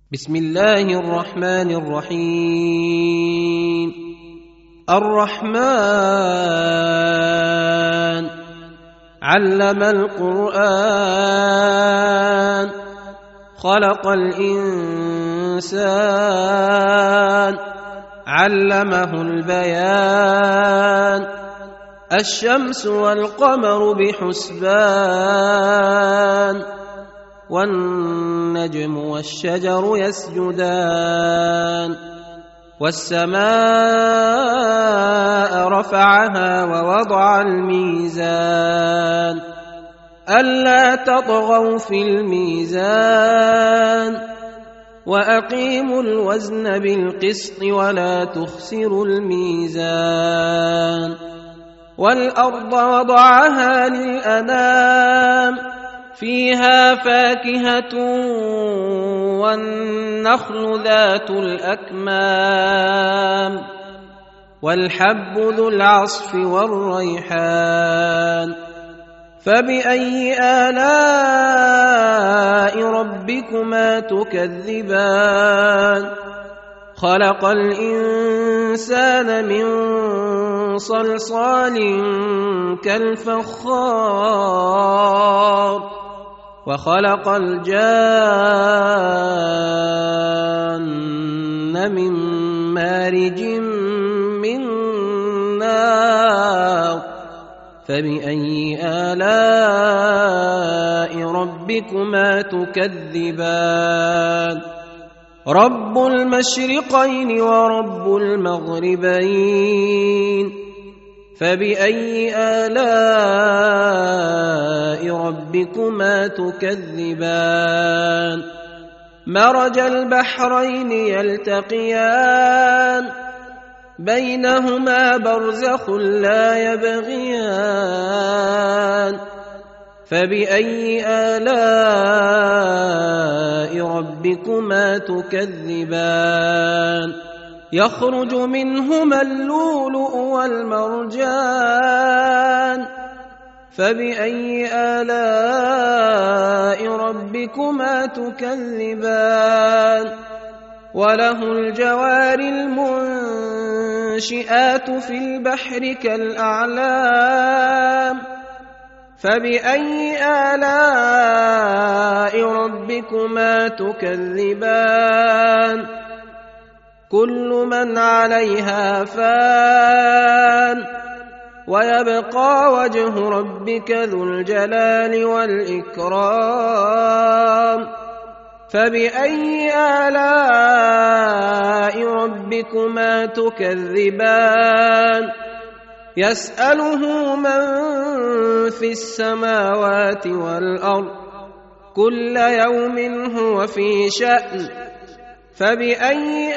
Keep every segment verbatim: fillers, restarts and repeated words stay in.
بسم الله الرحمن الرحيم. الرحمن علم القرآن خلق الإنسان علمه البيان الشمس والقمر بحسبان والنجم والشجر يسجدان والسماء رفعها ووضع الميزان ألا تطغوا في الميزان وأقيموا الوزن بالقسط ولا تخسروا الميزان والأرض وضعها للأنام فيها فاكهة والنخل ذات الأكمام والحب ذو العصف والريحان فبأي آلاء ربكما تكذبان خلق الإنسان من صلصال كالفخار وخلق الجان من مارج من نار فبأي آلاء ربكما تكذبان رب المشرقين ورب المغربين فبأي آلاء ربكما تكذبان مرج البحرين يلتقيان بينهما برزخ لا يبغيان فبأي آلاء ربكما تكذبان يخرج منهما اللؤلؤ والمرجان فبأي آلاء ربكما تكذبان وله الجوار المنشئات في البحر كالأعلام فبأي آلاء ربكما تكذبان كل من عليها فان ويبقى وجه ربك ذو الجلال والإكرام فبأي آلاء ربكما تكذبان يسأله من في السماوات والأرض كل يوم هو في شأن فبأي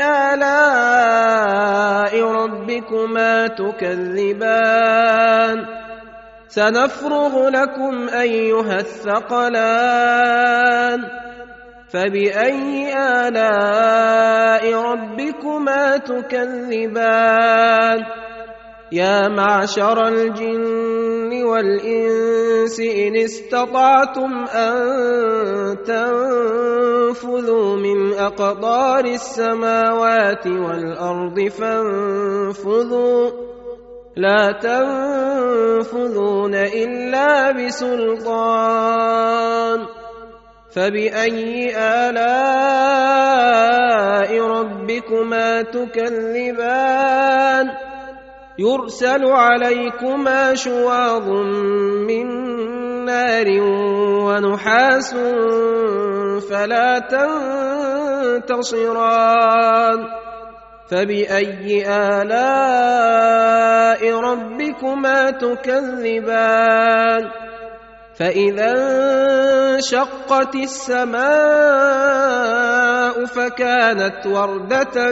آلاء ربكما تكذبان سنفرغ لكم أيها الثقلان فبأي آلاء ربكما تكذبان يا معشر الجن والإنس إن استطعتم أن تنفذوا من أقطار السماوات والأرض فانفذوا لا تنفذون إلا بسلطان فبأي آلاء ربكما تكذبان يرسل عليكما شواظ من نار ونحاس فلا تنتصران فبأي آلاء ربكما تكذبان فإذا انشقت السماء فكانت وردة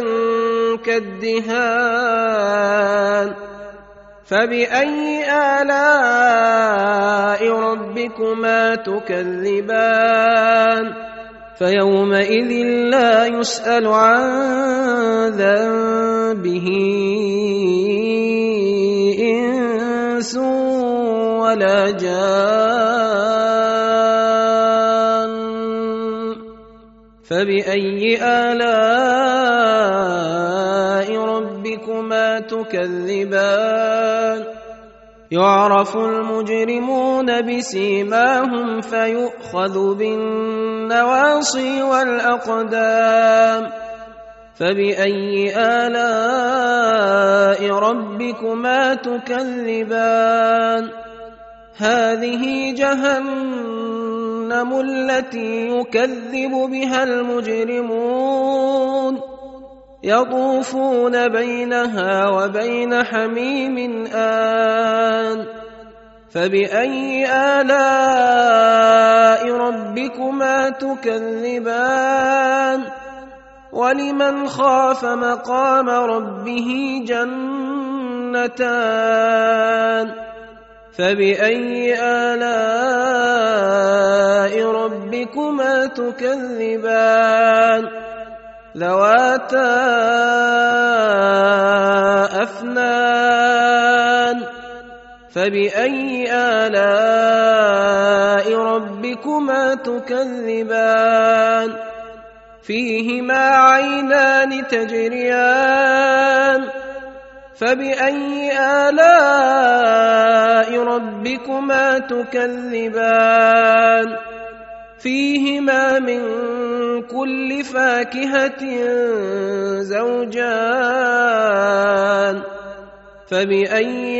كالدهان فبأي آلاء ربكما تكذبان فيومئذ لا يسأل عن ذنبه إنس ولا جان فبأي آلاء ربكما تكذبان يعرف المجرمون بسيماهم فيؤخذ بالنواصي والأقدام فبأي آلاء ربكما تكذبان هذه جهنم التي يكذب بها المجرمون يطوفون بينها وبين حميم آن فبأي آلاء ربكما تكذبان ولمن خاف مقام ربه جنتان فبأي آلاء ربكما تكذبان ذواتا أفنان فبأي آلاء ربكما تكذبان فيهما عينان تجريان فبأي آلاء ربكما تكذبان فيهما من كل فاكهة زوجان فبأي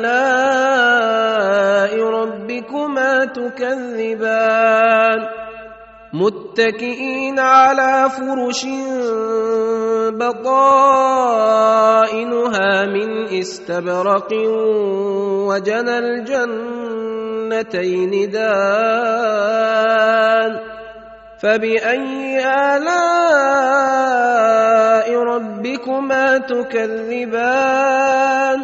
آلاء ربكما تكذبان متكئين على فرش بطائنها من استبرق وجنى الجنتين دان فبأي آلاء ربكما تكذبان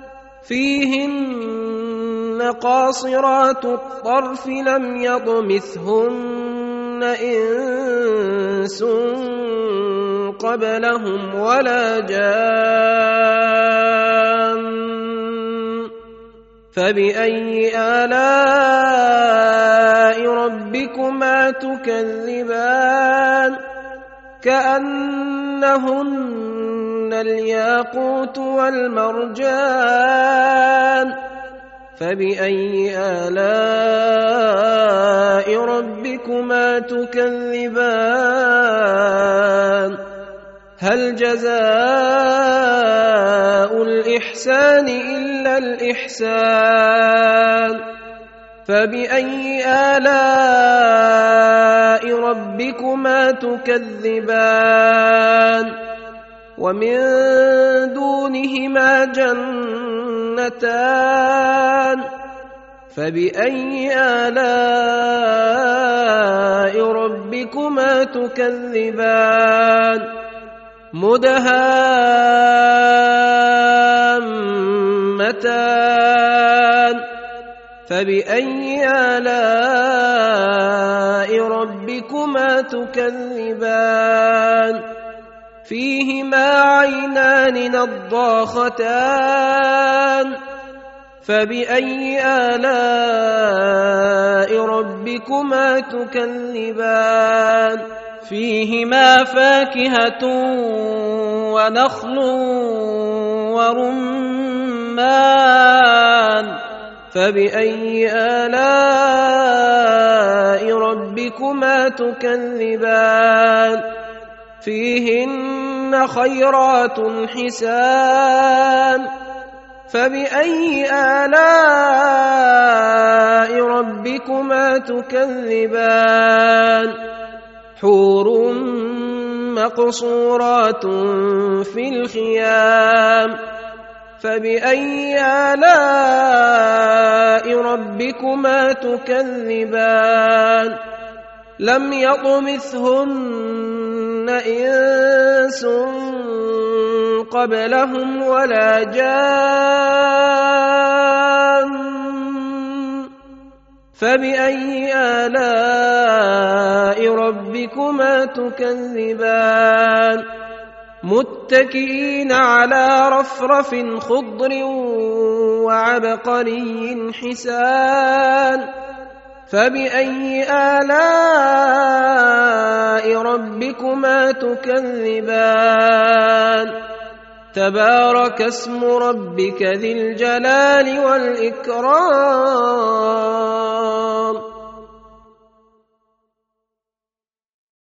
فيهن قاصرات الطرف لم يطمثهن إنس قبلهم ولا جان فبأي آلاء ربكما تكذبان كأنهن الياقوت والمرجان فبأي آلاء ربكما تكذبان هل جزاء الإحسان إلا الإحسان فبأي آلاء ربكما تكذبان ومن دونهما جنتان فبأي آلاء ربكما تكذبان مدهامتان فبأي آلاء ربكما تكذبان فيهما عينان نضاختان فبأي آلاء ربكما تكذبان فيهما فاكهة ونخل ورمان فبأي آلاء ربكما تكذبان فيهن خيرات حسان فبأي آلاء ربكما تكذبان حور مقصورات في الخيام فبأي آلاء ربكما تكذبان لم يطمثهن إنس قبلهم ولا جان فبأي آلاء ربكما تكذبان متكئين على رفرف خضر وعبقري حسان فبأي آلاء ربكما تكذبان تبارك اسم ربك ذي الجلال والإكرام